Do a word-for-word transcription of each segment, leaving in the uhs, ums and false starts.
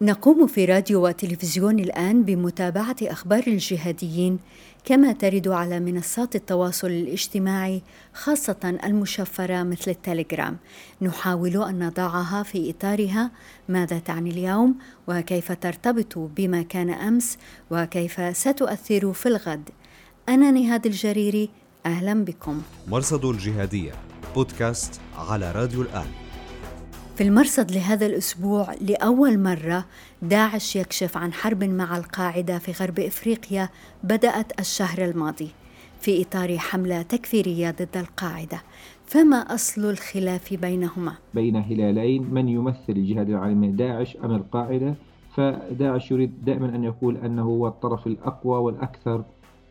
نقوم في راديو وتلفزيون الآن بمتابعة أخبار الجهاديين كما ترد على منصات التواصل الاجتماعي، خاصة المشفرة مثل التليجرام. نحاول أن نضعها في إطارها: ماذا تعني اليوم؟ وكيف ترتبط بما كان أمس؟ وكيف ستؤثر في الغد؟ أنا نهاد الجريري، أهلا بكم. مرصد الجهادية بودكاست على راديو الآن. في المرصد لهذا الأسبوع لأول مرة داعش يكشف عن حرب مع القاعدة في غرب إفريقيا بدأت الشهر الماضي في إطار حملة تكفيرية ضد القاعدة. فما أصل الخلاف بينهما؟ بين هلالين: من يمثل الجهاد العالمي، داعش أم القاعدة؟ فداعش يريد دائما أن يقول أنه هو الطرف الأقوى والأكثر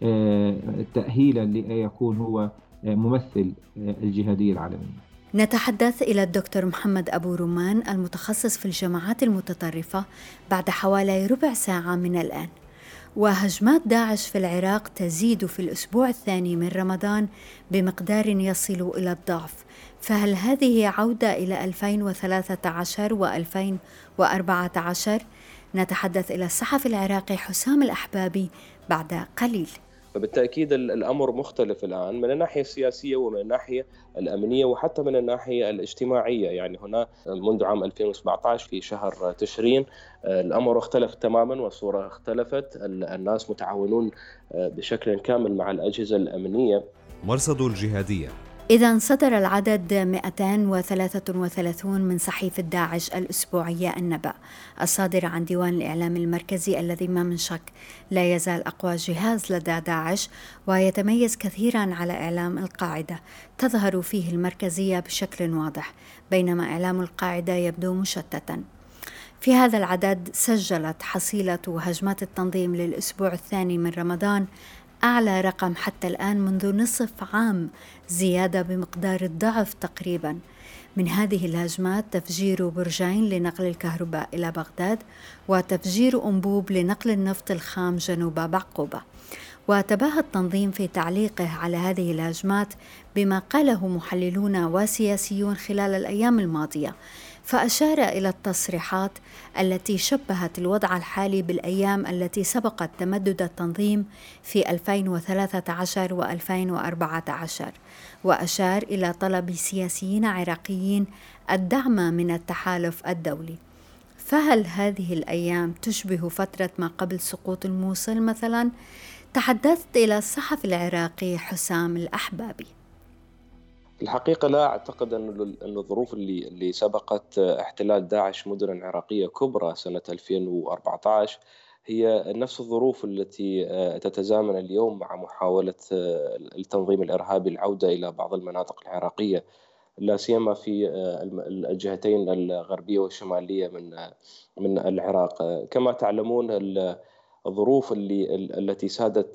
تأهيلا ليكون هو ممثل الجهادية العالمية. نتحدث إلى الدكتور محمد أبو رومان المتخصص في الجماعات المتطرفة بعد حوالي ربع ساعة من الآن. وهجمات داعش في العراق تزيد في الأسبوع الثاني من رمضان بمقدار يصل إلى الضعف، فهل هذه عودة إلى ألفين وثلاثة عشر وألفين وأربعة عشر؟ نتحدث إلى الصحفي العراقي حسام الأحبابي بعد قليل. فبالتأكيد الأمر مختلف الآن من الناحية السياسية ومن الناحية الأمنية وحتى من الناحية الاجتماعية. يعني هنا منذ عام ألفين وسبعة عشر في شهر تشرين الأمر اختلف تماما والصورة اختلفت. الناس متعاونون بشكل كامل مع الأجهزة الأمنية. مرصد الجهادية. إذا صدر العدد مئتين وثلاثة وثلاثين من صحيفة داعش الأسبوعية النبأ، الصادرة عن ديوان الإعلام المركزي الذي ما من شك لا يزال أقوى جهاز لدى داعش ويتميز كثيرا على إعلام القاعدة. تظهر فيه المركزية بشكل واضح بينما إعلام القاعدة يبدو مشتتا. في هذا العدد سجلت حصيلة هجمات التنظيم للأسبوع الثاني من رمضان أعلى رقم حتى الآن منذ نصف عام، زيادة بمقدار الضعف تقريبا. من هذه الهجمات تفجير برجين لنقل الكهرباء إلى بغداد، وتفجير أنبوب لنقل النفط الخام جنوب بعقوبة. وتباهى التنظيم في تعليقه على هذه الهجمات بما قاله محللون وسياسيون خلال الأيام الماضية، فأشار إلى التصريحات التي شبهت الوضع الحالي بالأيام التي سبقت تمدد التنظيم في ألفين وثلاثة عشر وألفين وأربعة عشر، وأشار إلى طلب سياسيين عراقيين الدعم من التحالف الدولي. فهل هذه الأيام تشبه فترة ما قبل سقوط الموصل مثلا؟ تحدثت إلى الصحفي العراقي حسام الأحبابي. الحقيقة لا أعتقد أن الظروف اللي اللي سبقت احتلال داعش مدن عراقية كبرى سنة ألفين وأربعة عشر هي نفس الظروف التي تتزامن اليوم مع محاولة التنظيم الإرهابي العودة إلى بعض المناطق العراقية، لا سيما في الجهتين الغربية والشمالية من من العراق. كما تعلمون الظروف اللي التي سادت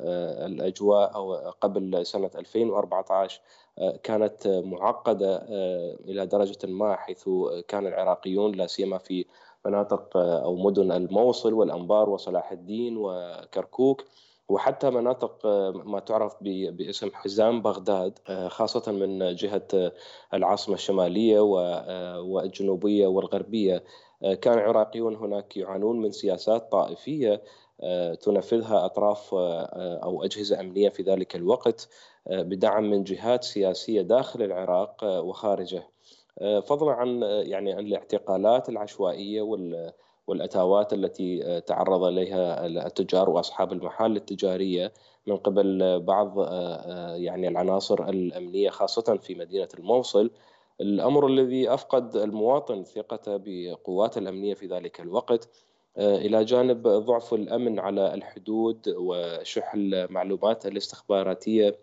الأجواء أو قبل سنة ألفين وأربعة عشر كانت معقدة إلى درجة ما، حيث كان العراقيون لا سيما في مناطق أو مدن الموصل والأنبار وصلاح الدين وكركوك وحتى مناطق ما تعرف باسم حزام بغداد، خاصة من جهة العاصمة الشمالية والجنوبية والغربية، كان العراقيون هناك يعانون من سياسات طائفية تنفذها أطراف أو أجهزة أمنية في ذلك الوقت بدعم من جهات سياسية داخل العراق وخارجه، فضلا عن يعني الاعتقالات العشوائية والأتاوات التي تعرض إليها التجار وأصحاب المحال التجارية من قبل بعض يعني العناصر الأمنية خاصة في مدينة الموصل، الأمر الذي أفقد المواطن ثقته بقوات الأمنية في ذلك الوقت، إلى جانب ضعف الأمن على الحدود وشح المعلومات الاستخباراتية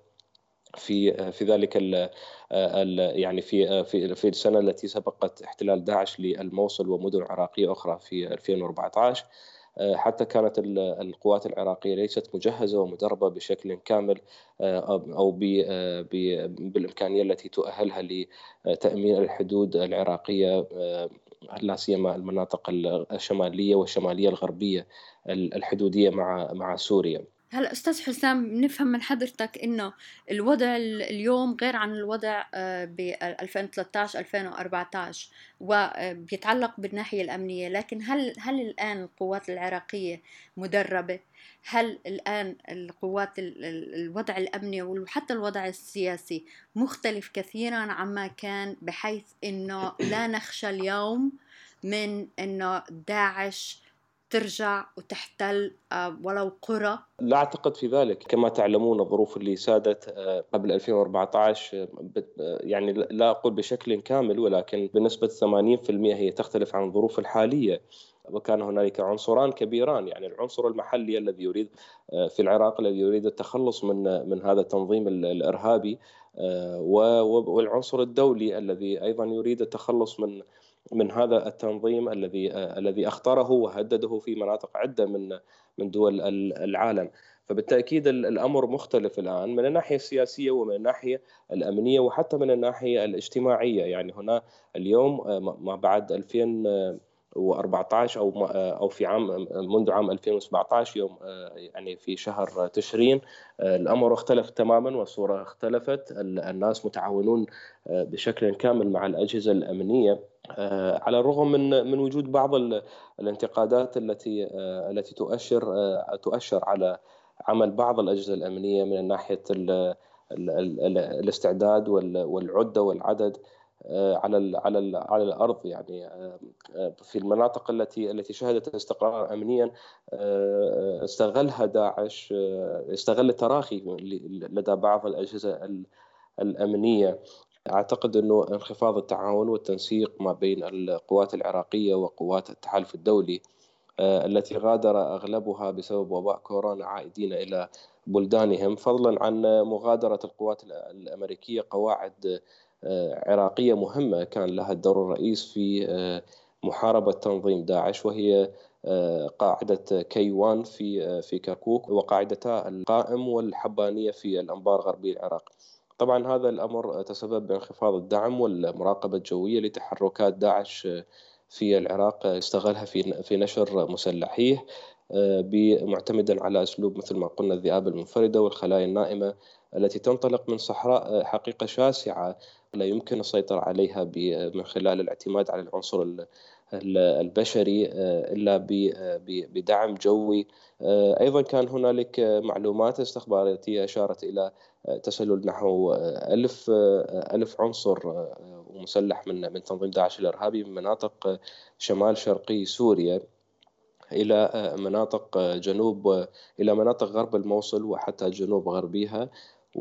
في في ذلك ال ال يعني في في في السنة التي سبقت احتلال داعش للموصل ومدن عراقية أخرى في ألفين وأربعة عشر. حتى كانت القوات العراقية ليست مجهزة ومدربة بشكل كامل أو بالإمكانية التي تؤهلها لتأمين الحدود العراقية، لا سيما المناطق الشمالية والشمالية الغربية الحدودية مع مع سوريا. هلا أستاذ حسام، نفهم من حضرتك إنه الوضع اليوم غير عن الوضع ب ألفين وثلاثة عشر ألفين وأربعة عشر، وبيتعلق بالناحية الأمنية، لكن هل هل الآن القوات العراقية مدربة؟ هل الآن القوات الوضع الأمني وحتى الوضع السياسي مختلف كثيرا عما كان، بحيث إنه لا نخشى اليوم من إنه داعش ترجع وتحتل ولو قرى؟ لا أعتقد في ذلك. كما تعلمون الظروف اللي سادت قبل ألفين وأربعة عشر يعني لا أقول بشكل كامل، ولكن بنسبة ثمانين بالمئة هي تختلف عن الظروف الحالية. وكان هنالك عنصران كبيران، يعني العنصر المحلي الذي يريد في العراق الذي يريد التخلص من من هذا التنظيم الإرهابي، والعنصر الدولي الذي أيضا يريد التخلص من من هذا التنظيم الذي الذي اخطره وهدده في مناطق عدة من من دول العالم. فبالتأكيد الأمر مختلف الآن من الناحية السياسية ومن الناحية الأمنية وحتى من الناحية الاجتماعية. يعني هنا اليوم ما بعد ألفين وأربعة عشر أو أو في عام منذ عام ألفين وسبعة عشر يوم يعني في شهر تشرين الأمر اختلف تماما والصورة اختلفت. الناس متعاونون بشكل كامل مع الأجهزة الأمنية، على الرغم من من وجود بعض الانتقادات التي التي تؤشر تؤشر على عمل بعض الأجهزة الأمنية من ناحية الاستعداد والعدة والعدد على على على الأرض. يعني في المناطق التي التي شهدت استقرارا أمنيا استغلها داعش، استغل التراخي لدى بعض الأجهزة الأمنية. أعتقد أنه انخفاض التعاون والتنسيق ما بين القوات العراقية وقوات التحالف الدولي التي غادر أغلبها بسبب وباء كورونا عائدين إلى بلدانهم، فضلا عن مغادرة القوات الأمريكية قواعد عراقية مهمة كان لها الدور الرئيس في محاربة تنظيم داعش، وهي قاعدة كي واحد في في كركوك وقاعدتا القائم والحبانية في الأنبار غربي العراق. طبعا هذا الأمر تسبب بانخفاض الدعم والمراقبة الجوية لتحركات داعش في العراق، استغلها في في نشر مسلحيه معتمدا على أسلوب مثل ما قلنا الذئاب المنفردة والخلايا النائمة التي تنطلق من صحراء حقيقة شاسعة لا يمكن السيطرة عليها من خلال الاعتماد على العنصر البشري إلا بدعم جوي. أيضا كان هنالك معلومات استخباراتية أشارت إلى تسلل نحو ألف ألف عنصر ومسلح من من تنظيم داعش الإرهابي من مناطق شمال شرقي سوريا إلى مناطق جنوب إلى مناطق غرب الموصل وحتى جنوب غربيها،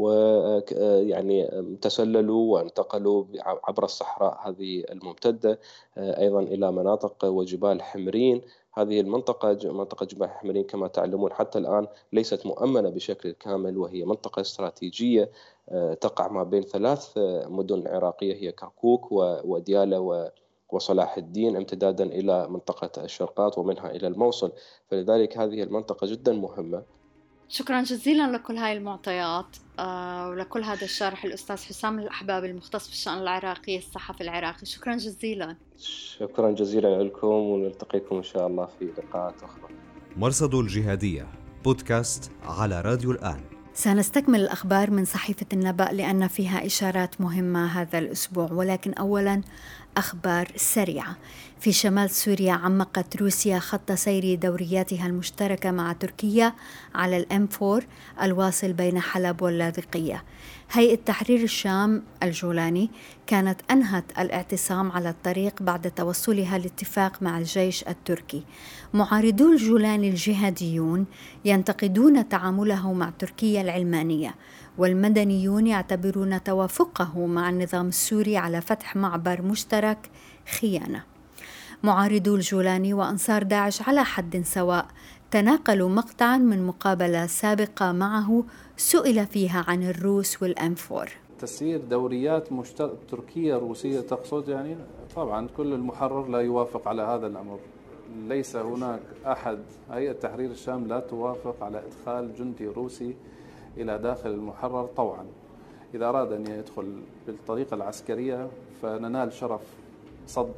ويعني تسللوا وانتقلوا عبر الصحراء هذه الممتدة أيضا إلى مناطق وجبال حمرين. هذه المنطقة منطقة جبال حمرين كما تعلمون حتى الآن ليست مؤمنة بشكل كامل، وهي منطقة استراتيجية تقع ما بين ثلاث مدن عراقية هي كركوك وديالى وصلاح الدين امتدادا إلى منطقة الشرقات ومنها إلى الموصل. فلذلك هذه المنطقة جدا مهمة. شكرا جزيلا لكل هاي المعطيات آه ولكل هذا الشرح الأستاذ حسام الأحباب المختص بالشأن العراقي الصحفي العراقي. شكرا جزيلا. شكرا جزيلا لكم، ونلتقيكم إن شاء الله في لقاءات أخرى. مرصد الجهادية بودكاست على راديو الآن. سنستكمل الأخبار من صحيفة النبأ لأن فيها إشارات مهمة هذا الأسبوع، ولكن أولاً أخبار سريعة. في شمال سوريا عمقت روسيا خط سير دورياتها المشتركة مع تركيا على الإم أربعة الواصل بين حلب واللاذقية. هيئة تحرير الشام الجولاني كانت أنهت الاعتصام على الطريق بعد توصلها لاتفاق مع الجيش التركي. معارضو الجولاني الجهاديون ينتقدون تعامله مع تركيا العلمانية، والمدنيون يعتبرون توافقه مع النظام السوري على فتح معبر مشترك خيانة. معارضو الجولاني وأنصار داعش على حد سواء تناقلوا مقطعا من مقابلة سابقة معه سئل فيها عن الروس والإم أربعة. تسيير دوريات مشترك تركية روسية تقصد؟ يعني طبعا كل المحرر لا يوافق على هذا الأمر. ليس هناك أحد، هيئة تحرير الشام لا توافق على إدخال جندي روسي إلى داخل المحرر طوعا. إذا أراد أن يدخل بالطريقة العسكرية فننال شرف صد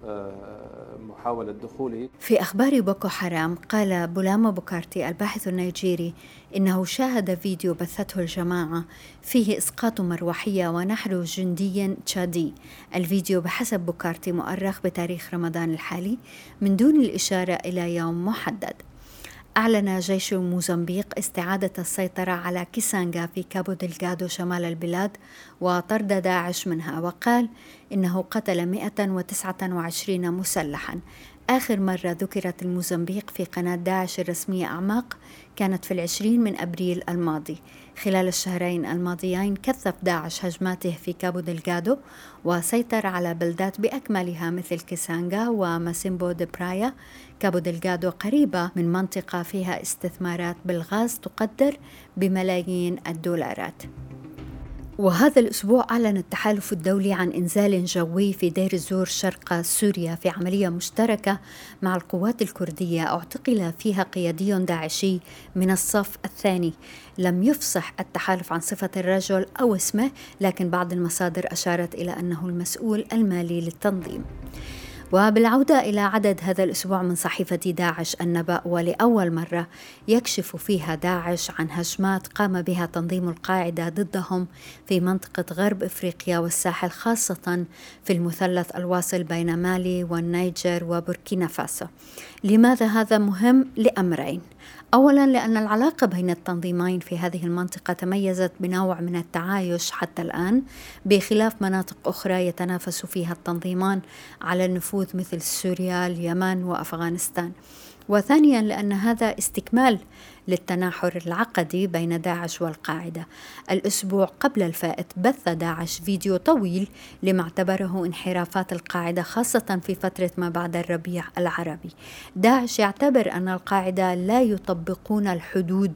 محاولة دخوله. في أخبار بوكو حرام قال بولامو بوكارتي الباحث النيجيري إنه شاهد فيديو بثته الجماعة فيه إسقاط مروحية ونحر جندي تشادي. الفيديو بحسب بوكارتي مؤرخ بتاريخ رمضان الحالي من دون الإشارة إلى يوم محدد. أعلن جيش موزمبيق استعادة السيطرة على كيسانغا في كابو دلغادو شمال البلاد وطرد داعش منها، وقال إنه قتل مئة وتسعة وعشرين مسلحاً. آخر مرة ذكرت الموزمبيق في قناة داعش الرسمية أعماق كانت في العشرين من أبريل الماضي. خلال الشهرين الماضيين كثف داعش هجماته في كابو دلغادو وسيطر على بلدات بأكملها مثل كيسانغا وماسيمبو دي برايا. كابو دلغادو قريبة من منطقة فيها استثمارات بالغاز تقدر بملايين الدولارات. وهذا الأسبوع أعلن التحالف الدولي عن إنزال جوي في دير الزور شرق سوريا في عملية مشتركة مع القوات الكردية اعتقل فيها قيادي داعشي من الصف الثاني. لم يفصح التحالف عن صفة الرجل أو اسمه، لكن بعض المصادر أشارت إلى أنه المسؤول المالي للتنظيم. وبالعودة إلى عدد هذا الأسبوع من صحيفة داعش النبأ، ولأول مرة يكشف فيها داعش عن هجمات قام بها تنظيم القاعدة ضدهم في منطقة غرب إفريقيا والساحل، خاصة في المثلث الواصل بين مالي والنيجر وبوركينا فاسو. لماذا هذا مهم؟ لأمرين. أولاً لأن العلاقة بين التنظيمين في هذه المنطقة تميزت بنوع من التعايش حتى الآن، بخلاف مناطق أخرى يتنافس فيها التنظيمان على النفوذ مثل سوريا، اليمن وأفغانستان. وثانياً لأن هذا استكمال للتناحر العقدي بين داعش والقاعدة. الأسبوع قبل الفائت بث داعش فيديو طويل لما اعتبره انحرافات القاعدة، خاصة في فترة ما بعد الربيع العربي. داعش يعتبر أن القاعدة لا يطبقون الحدود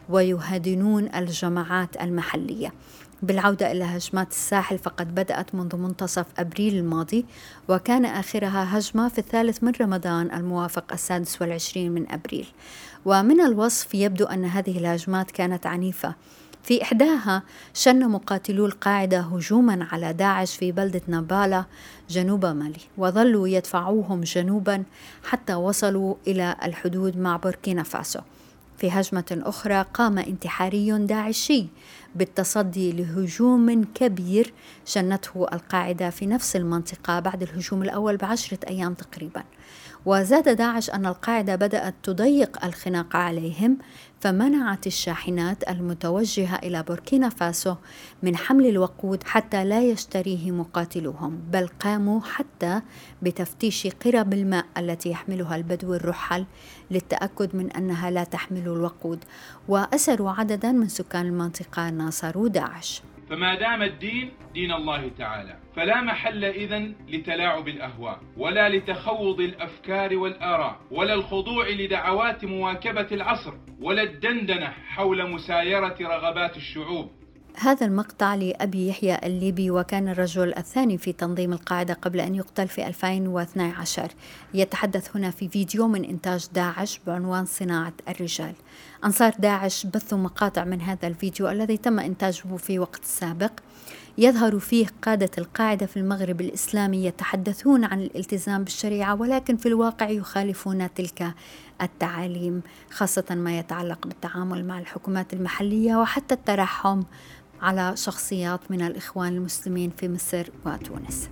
ويهدنون الجماعات المحلية. بالعودة إلى هجمات الساحل فقد بدأت منذ منتصف أبريل الماضي، وكان آخرها هجمة في الثالث من رمضان الموافق السادس والعشرين من أبريل. ومن الوصف يبدو أن هذه الهجمات كانت عنيفة. في إحداها شن مقاتلو القاعدة هجوما على داعش في بلدة نابالا جنوب مالي، وظلوا يدفعوهم جنوبا حتى وصلوا إلى الحدود مع بوركينا فاسو. في هجمة أخرى قام انتحاري داعشي بالتصدي لهجوم كبير شنته القاعدة في نفس المنطقة بعد الهجوم الأول بعشرة أيام تقريبا. وزاد داعش أن القاعدة بدأت تضيق الخناق عليهم، فمنعت الشاحنات المتوجهة إلى بوركينا فاسو من حمل الوقود حتى لا يشتريه مقاتلوهم، بل قاموا حتى بتفتيش قرب الماء التي يحملها البدو الرحل للتأكد من أنها لا تحمل الوقود، وأسروا عددا من سكان المنطقة ناصروا داعش. فما دام الدين دين الله تعالى فلا محل إذن لتلاعب الأهواء ولا لتخوض الأفكار والآراء ولا الخضوع لدعوات مواكبة العصر ولا الدندنة حول مسايرة رغبات الشعوب. هذا المقطع لأبي يحيى الليبي، وكان الرجل الثاني في تنظيم القاعدة قبل أن يقتل في ألفين واثني عشر. يتحدث هنا في فيديو من إنتاج داعش بعنوان صناعة الرجال. أنصار داعش بثوا مقاطع من هذا الفيديو الذي تم إنتاجه في وقت سابق، يظهر فيه قادة القاعدة في المغرب الإسلامي يتحدثون عن الالتزام بالشريعة، ولكن في الواقع يخالفون تلك التعاليم، خاصة ما يتعلق بالتعامل مع الحكومات المحلية وحتى الترحم على شخصيات من الإخوان المسلمين في مصر وتونس.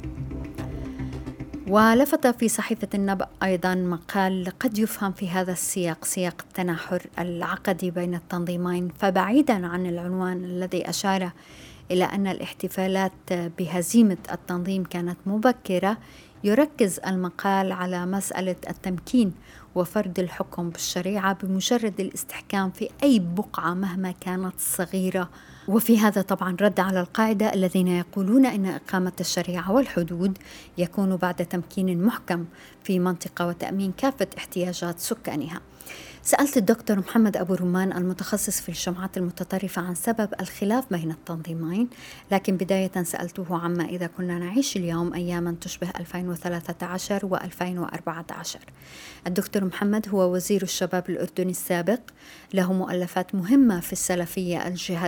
ولفت في صحيفة النبأ أيضا مقال قد يفهم في هذا السياق سياق التناحر العقدي بين التنظيمين، فبعيدا عن العنوان الذي أشار إلى أن الاحتفالات بهزيمة التنظيم كانت مبكرة، يركز المقال على مسألة التمكين وفرض الحكم بالشريعة بمجرد الاستحكام في أي بقعة مهما كانت صغيرة. وفي هذا طبعا رد على القاعدة الذين يقولون إن إقامة الشريعة والحدود يكون بعد تمكين محكم في منطقة وتأمين كافة احتياجات سكانها. سألت الدكتور محمد أبو رمان المتخصص في الجماعات المتطرفة عن سبب الخلاف بين التنظيمين، لكن بداية سألته عما إذا كنا نعيش اليوم أياما تشبه ألفين وثلاثة عشر وألفين وأربعة عشر. الدكتور محمد هو وزير الشباب الأردني السابق، له مؤلفات مهمة في السلفية الجهادية،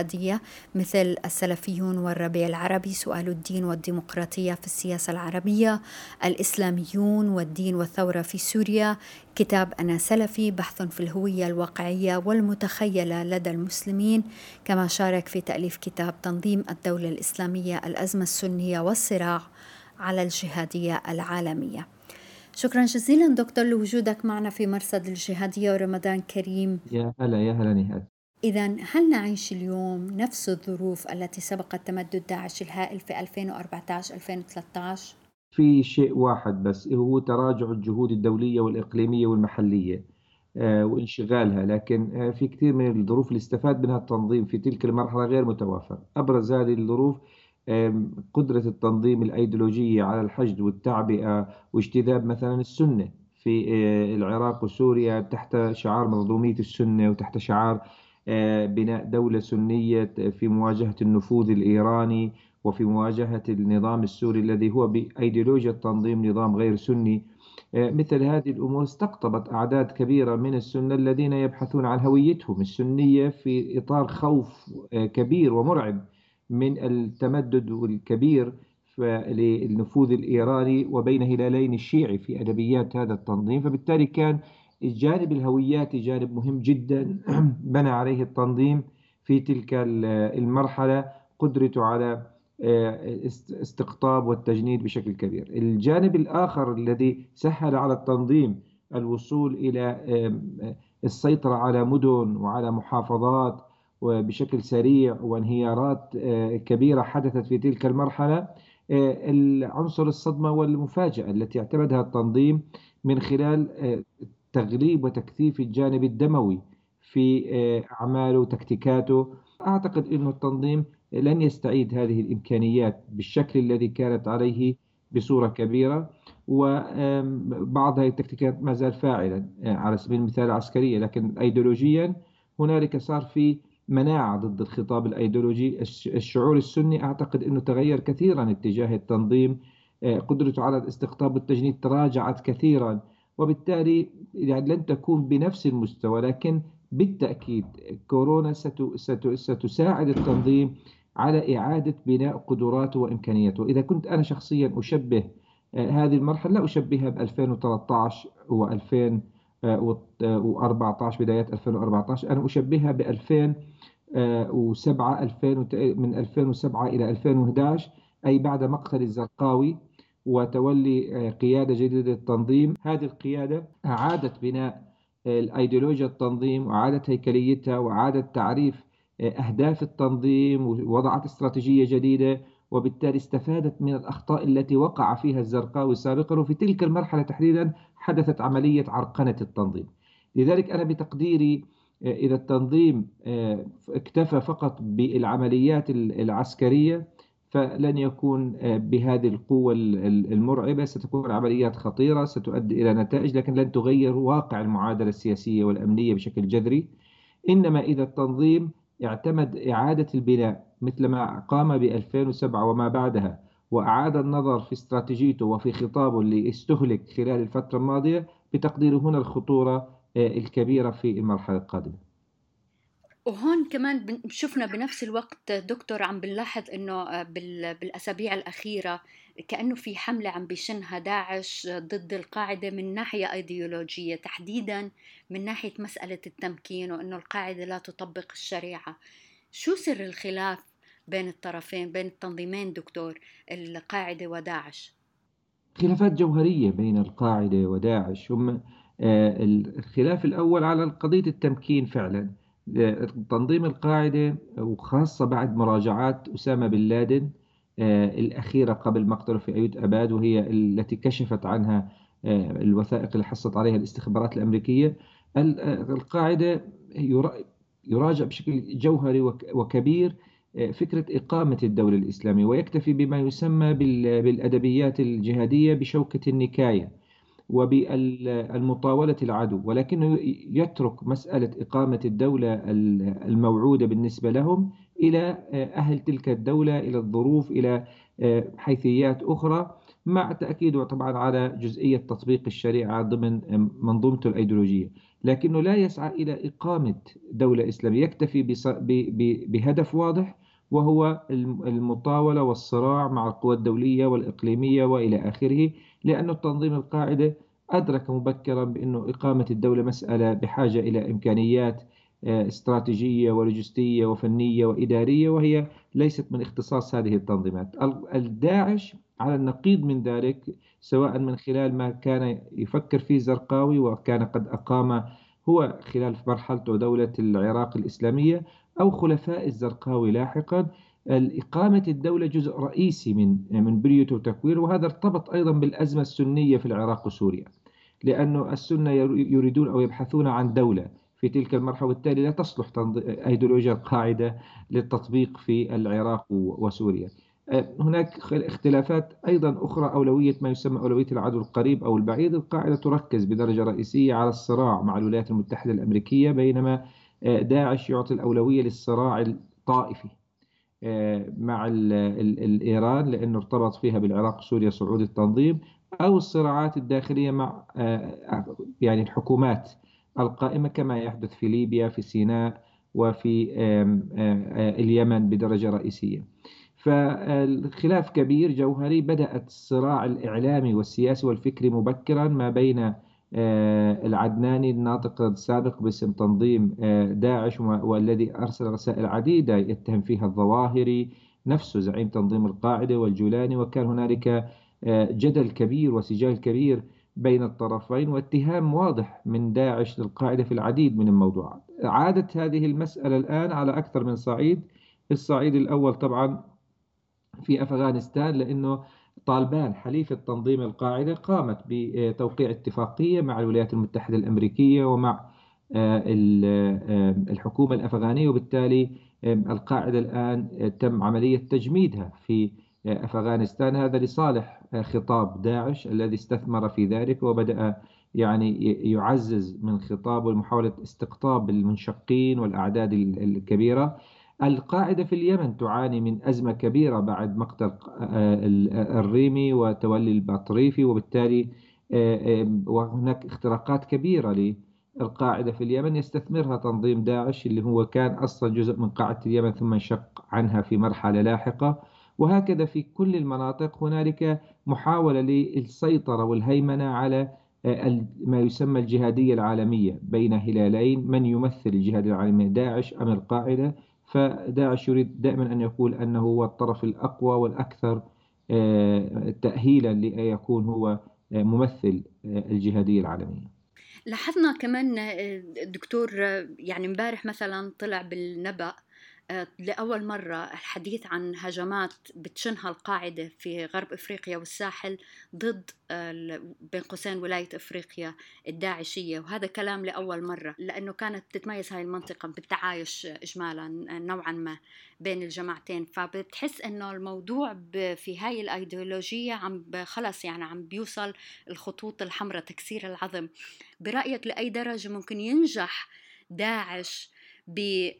مثل السلفيون والربيع العربي، سؤال الدين والديمقراطية في السياسة العربية، الإسلاميون والدين والثورة في سوريا، كتاب أنا سلفي، بحث في الهوية الواقعية والمتخيلة لدى المسلمين، كما شارك في تأليف كتاب تنظيم الدولة الإسلامية، الأزمة السنية والصراع على الجهادية العالمية. شكرا جزيلا دكتور لوجودك معنا في مرصد الجهادية، ورمضان كريم. يا هلا يا هلا نهاد. إذن هل نعيش اليوم نفس الظروف التي سبقت تمدد داعش الهائل في ألفين وأربعة عشر ألفين وثلاثة عشر؟ في شيء واحد بس، هو تراجع الجهود الدولية والإقليمية والمحلية آه، وانشغالها، لكن آه، في كثير من الظروف اللي استفاد منها التنظيم في تلك المرحلة غير متوافر. أبرز هذه الظروف آم، قدرة التنظيم الأيديولوجية على الحشد والتعبئة واجتذاب مثلا السنة في آه، العراق وسوريا تحت شعار منظومية السنة، وتحت شعار آه، بناء دولة سنية في مواجهة النفوذ الإيراني، وفي مواجهة النظام السوري الذي هو بأيديولوجيا التنظيم نظام غير سني. مثل هذه الأمور استقطبت أعداد كبيرة من السنة الذين يبحثون عن هويتهم السنية في إطار خوف كبير ومرعب من التمدد الكبير للنفوذ الإيراني وبين هلالين الشيعي في أدبيات هذا التنظيم. فبالتالي كان الجانب الهوياتي جانب مهم جدا بنى عليه التنظيم في تلك المرحلة قدرته على استقطاب والتجنيد بشكل كبير. الجانب الآخر الذي سهل على التنظيم الوصول إلى السيطرة على مدن وعلى محافظات وبشكل سريع، وانهيارات كبيرة حدثت في تلك المرحلة، العنصر الصدمة والمفاجأة التي اعتمدها التنظيم من خلال تغليب وتكثيف الجانب الدموي في أعماله وتكتيكاته. أعتقد أن التنظيم لن يستعيد هذه الإمكانيات بالشكل الذي كانت عليه بصورة كبيرة، وبعض هذه التكتيكات ما زال فاعلا على سبيل المثال عسكرية، لكن أيديولوجيا هنالك صار في مناعة ضد الخطاب الأيديولوجي. الشعور السني أعتقد أنه تغير كثيرا اتجاه التنظيم، قدرته على الاستقطاب والتجنيد تراجعت كثيرا، وبالتالي يعني لن تكون بنفس المستوى، لكن بالتأكيد كورونا ستساعد التنظيم على إعادة بناء قدراته وإمكانياته. إذا كنت أنا شخصيا أشبه هذه المرحلة، لا أشبهها ب ألفين وثلاثة عشر و ألفين وأربعة عشر، بدايات ألفين وأربعة عشر، أنا أشبهها ب ألفين وسبعة ألفين من ألفين وسبعة إلى ألفين وأحد عشر، أي بعد مقتل الزرقاوي وتولي قيادة جديدة للتنظيم. هذه القيادة أعادت بناء الأيديولوجيا التنظيم وعادت هيكليتها وعادت تعريف أهداف التنظيم ووضعت استراتيجية جديدة، وبالتالي استفادت من الأخطاء التي وقع فيها الزرقاوي سابقا. وفي تلك المرحلة تحديدا حدثت عملية عرقنة التنظيم. لذلك أنا بتقديري إذا التنظيم اكتفى فقط بالعمليات العسكرية فلن يكون بهذه القوة المرعبة، ستكون عمليات خطيرة ستؤدي إلى نتائج، لكن لن تغير واقع المعادلة السياسية والأمنية بشكل جذري. إنما إذا التنظيم اعتمد إعادة البناء مثل ما قام ب ألفين وسبعة وما بعدها، وأعاد النظر في استراتيجيته وفي خطابه اللي استهلك خلال الفترة الماضية، بتقدير هنا الخطورة الكبيرة في المرحلة القادمة. وهون كمان شفنا بنفس الوقت دكتور عم بنلاحظ انه بالاسابيع الاخيره كانه في حمله عم بيشنها داعش ضد القاعده من ناحيه ايديولوجيه، تحديدا من ناحيه مساله التمكين وانه القاعده لا تطبق الشريعه. شو سر الخلاف بين الطرفين بين التنظيمين دكتور، القاعده وداعش؟ خلافات جوهريه بين القاعده وداعش. هم الخلاف الاول على قضيه التمكين. فعلا تنظيم القاعدة وخاصة بعد مراجعات أسامة بن لادن الأخيرة قبل مقتله في أيوت أباد، وهي التي كشفت عنها الوثائق اللي حصلت عليها الاستخبارات الأمريكية، القاعدة يراجع بشكل جوهري وكبير فكرة إقامة الدولة الإسلامية، ويكتفي بما يسمى بالأدبيات الجهادية بشوكة النكاية وبالمطاولة العدو، ولكنه يترك مسألة إقامة الدولة الموعودة بالنسبة لهم إلى أهل تلك الدولة، إلى الظروف، إلى حيثيات أخرى، مع تأكيده طبعا على جزئية تطبيق الشريعة ضمن منظومته الأيديولوجية، لكنه لا يسعى إلى إقامة دولة إسلامية، يكتفي بهدف واضح وهو المطاولة والصراع مع القوى الدولية والإقليمية وإلى آخره. لأن التنظيم القاعدة أدرك مبكرا بأن إقامة الدولة مسألة بحاجة إلى إمكانيات استراتيجية ولوجستية وفنية وإدارية، وهي ليست من اختصاص هذه التنظيمات. الداعش على النقيض من ذلك، سواء من خلال ما كان يفكر فيه الزرقاوي وكان قد أقام هو خلال مرحلته دولة العراق الإسلامية، أو خلفاء الزرقاوي لاحقا، إقامة الدولة جزء رئيسي من من بنيته وتكويره. وهذا ارتبط أيضا بالأزمة السنية في العراق وسوريا، لأن السنة يريدون أو يبحثون عن دولة في تلك المرحلة، وبالتالي لا تصلح أيديولوجيا القاعدة للتطبيق في العراق وسوريا. هناك اختلافات أيضا أخرى، أولوية ما يسمى أولوية العدو القريب أو البعيد. القاعدة تركز بدرجة رئيسية على الصراع مع الولايات المتحدة الأمريكية، بينما داعش يعطي الأولوية للصراع الطائفي مع الإيران، لأنه ارتبط فيها بالعراق وسوريا صعود التنظيم، أو الصراعات الداخلية مع يعني الحكومات القائمة، كما يحدث في ليبيا، في سيناء، وفي اليمن بدرجة رئيسية. فالخلاف كبير جوهري. بدأت الصراع الإعلامي والسياسي والفكري مبكرا ما بين العدناني الناطق السابق باسم تنظيم داعش، والذي أرسل رسائل عديدة يتهم فيها الظواهري نفسه زعيم تنظيم القاعدة والجولاني، وكان هنالك جدل كبير وسجال كبير بين الطرفين، واتهام واضح من داعش للقاعدة في العديد من الموضوعات. عادت هذه المسألة الآن على أكثر من صعيد. الصعيد الأول طبعا في أفغانستان، لأنه طالبان حليفة تنظيم القاعدة قامت بتوقيع اتفاقية مع الولايات المتحدة الأمريكية ومع الحكومة الأفغانية، وبالتالي القاعدة الآن تم عملية تجميدها في أفغانستان، هذا لصالح خطاب داعش الذي استثمر في ذلك وبدأ يعني يعزز من خطابه ومحاولة استقطاب المنشقين والأعداد الكبيرة. القاعدة في اليمن تعاني من أزمة كبيرة بعد مقتل الريمي وتولي البطريفي، وبالتالي وهناك اختراقات كبيرة للقاعدة في اليمن يستثمرها تنظيم داعش، اللي هو كان أصلا جزء من قاعدة اليمن ثم انشق عنها في مرحلة لاحقة. وهكذا في كل المناطق هنالك محاولة للسيطرة والهيمنة على ما يسمى الجهادية العالمية بين هلالين، من يمثل الجهاد العالمي، داعش أم القاعدة. فداعش يريد دائما أن يقول أنه هو الطرف الأقوى والأكثر تأهيلا ليكون هو ممثل الجهادية العالمية. لاحظنا كمان دكتور، يعني امبارح مثلا طلع بالنبأ لأول مرة الحديث عن هجمات بتشنها القاعدة في غرب إفريقيا والساحل ضد بين قوسين ولاية إفريقيا الداعشية، وهذا كلام لأول مرة، لأنه كانت تتميز هاي المنطقة بالتعايش إجمالا نوعا ما بين الجماعتين. فبتحس إنه الموضوع في هاي الأيديولوجية عم خلص يعني عم بيوصل الخطوط الحمراء، تكسير العظم. برأيك لأي درجة ممكن ينجح داعش ب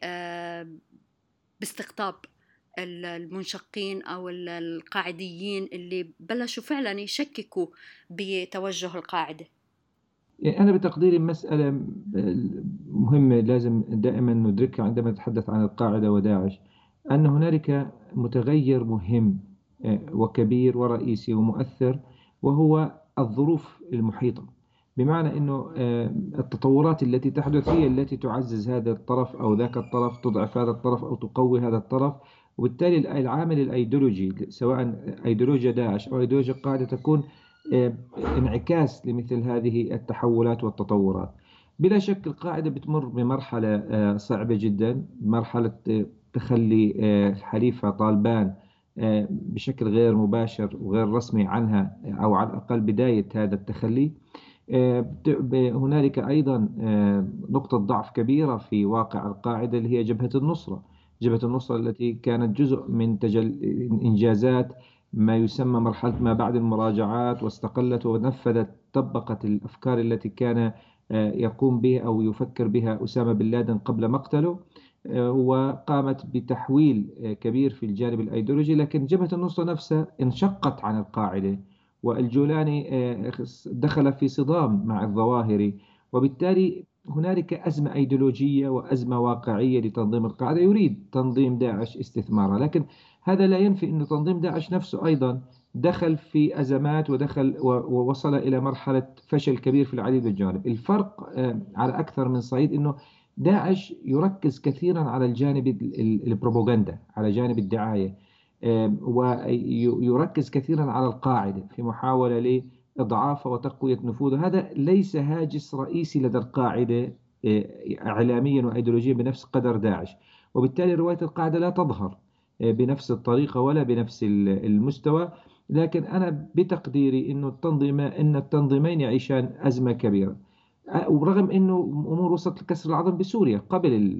باستقطاب المنشقين أو القاعديين اللي بلشوا فعلا يشككوا بتوجه القاعدة؟ أنا بتقديري مسألة مهمة لازم دائما ندركها عندما نتحدث عن القاعدة وداعش، أن هنالك متغير مهم وكبير ورئيسي ومؤثر، وهو الظروف المحيطة. بمعنى أنه التطورات التي تحدث هي التي تعزز هذا الطرف أو ذاك الطرف، تضعف هذا الطرف أو تقوي هذا الطرف. وبالتالي العامل الأيديولوجي سواء أيديولوجيا داعش أو أيديولوجيا القاعدة تكون انعكاس لمثل هذه التحولات والتطورات. بلا شك القاعدة بتمر بمرحلة صعبة جدا، مرحلة تخلي حليفها طالبان بشكل غير مباشر وغير رسمي عنها، أو على الأقل بداية هذا التخلي. هنالك أيضا نقطة ضعف كبيرة في واقع القاعدة اللي هي جبهة النصرة. جبهة النصرة التي كانت جزء من تجل إنجازات ما يسمى مرحلة ما بعد المراجعات، واستقلت ونفذت طبقت الأفكار التي كان يقوم بها أو يفكر بها أسامة بن لادن قبل مقتله، وقامت بتحويل كبير في الجانب الأيديولوجي. لكن جبهة النصرة نفسها انشقت عن القاعدة، والجولاني دخل في صدام مع الظواهري، وبالتالي هنالك أزمة أيديولوجية وأزمة واقعية لتنظيم القاعدة، يريد تنظيم داعش استثمارها، لكن هذا لا ينفي أن تنظيم داعش نفسه أيضا دخل في أزمات ودخل ووصل إلى مرحلة فشل كبير في العديد من الجوانب. الفرق على أكثر من صعيد أنه داعش يركز كثيرا على الجانب البروباغندا، على جانب الدعاية، ويركز كثيرا على القاعدة في محاولة لإضعاف وتقوية نفوذه. هذا ليس هاجس رئيسي لدى القاعدة إعلاميا وأيديولوجيا بنفس قدر داعش، وبالتالي رواية القاعدة لا تظهر بنفس الطريقة ولا بنفس المستوى. لكن أنا بتقديري إنه التنظيم إن التنظيمين يعيشان أزمة كبيرة، ورغم أنه أمور وصلت لكسر العظم بسوريا قبل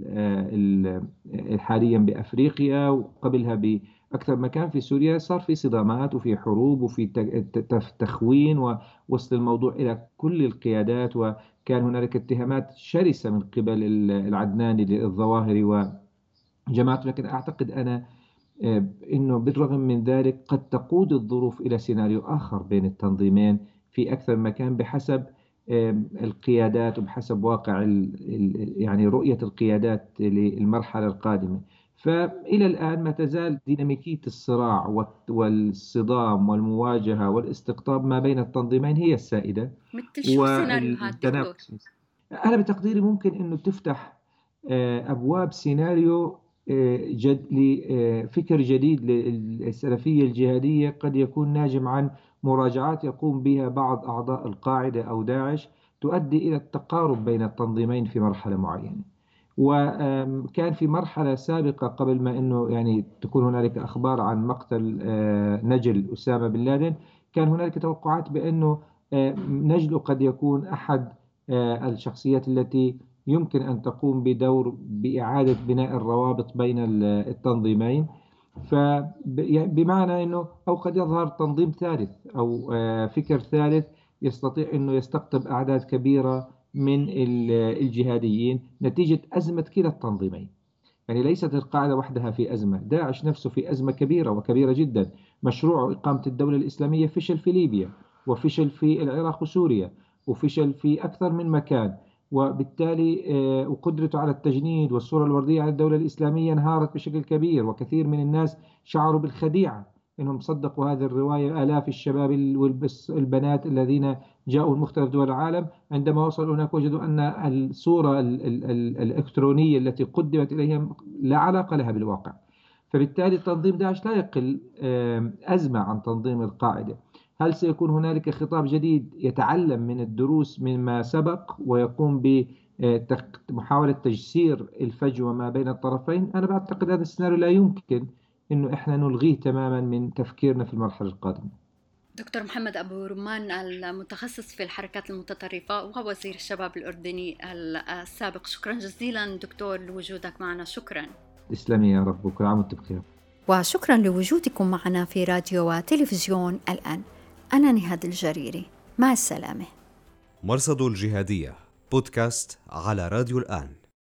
حاليا بأفريقيا وقبلها بأكثر مكان في سوريا صار في صدامات وفي حروب وفي تخوين ووصل الموضوع إلى كل القيادات، وكان هنالك اتهامات شرسة من قبل العدناني للظواهري وجماعته. لكن أعتقد أنا إنه بالرغم من ذلك قد تقود الظروف إلى سيناريو آخر بين التنظيمين في أكثر مكان بحسب القيادات وبحسب واقع يعني رؤية القيادات للمرحلة القادمة. فإلى الآن ما تزال ديناميكية الصراع والصدام والمواجهة والاستقطاب ما بين التنظيمين هي السائدة. مثل شو سيناريوهات دكتور؟ أنا بتقديري ممكن أنه تفتح أبواب سيناريو جد لفكر جديد للسلفية الجهادية قد يكون ناجم عن مراجعات يقوم بها بعض أعضاء القاعدة أو داعش تؤدي إلى التقارب بين التنظيمين في مرحلة معينة. وكان في مرحلة سابقة قبل ما أنه يعني تكون هنالك أخبار عن مقتل نجل أسامة بن لادن، كان هنالك توقعات بأنه نجل قد يكون أحد الشخصيات التي يمكن أن تقوم بدور بإعادة بناء الروابط بين التنظيمين، فبمعنى أنه أو قد يظهر تنظيم ثالث أو فكر ثالث يستطيع أنه يستقطب أعداد كبيرة من الجهاديين نتيجة أزمة كلا التنظيمين. يعني ليست القاعدة وحدها في أزمة، داعش نفسه في أزمة كبيرة وكبيرة جدا. مشروع إقامة الدولة الإسلامية فشل في ليبيا، وفشل في العراق وسوريا، وفشل في أكثر من مكان، وبالتالي وقدرته على التجنيد والصورة الوردية على الدولة الإسلامية انهارت بشكل كبير، وكثير من الناس شعروا بالخديعة إنهم صدقوا هذه الرواية. آلاف الشباب والبنات الذين جاءوا من مختلف دول العالم عندما وصلوا هناك وجدوا أن الصورة الإلكترونية التي قدمت إليهم لا علاقة لها بالواقع. فبالتالي تنظيم داعش لا يقل أزمة عن تنظيم القاعدة. هل سيكون هنالك خطاب جديد يتعلم من الدروس مما سبق ويقوم بمحاولة تجسير الفجوة ما بين الطرفين؟ أنا بعتقد هذا السيناريو لا يمكن إنه إحنا نلغيه تماما من تفكيرنا في المرحلة القادمة. دكتور محمد أبو رمان المتخصص في الحركات المتطرفة ووزير الشباب الأردني السابق، شكرا جزيلا دكتور لوجودك معنا. شكرا. تسلمي يا رب، وكل عام وانتم بخير. وشكرا لوجودكم معنا في راديو وتلفزيون الآن. أنا نهاد الجريري، مع السلامة. مرصد الجهادية بودكاست على راديو الآن.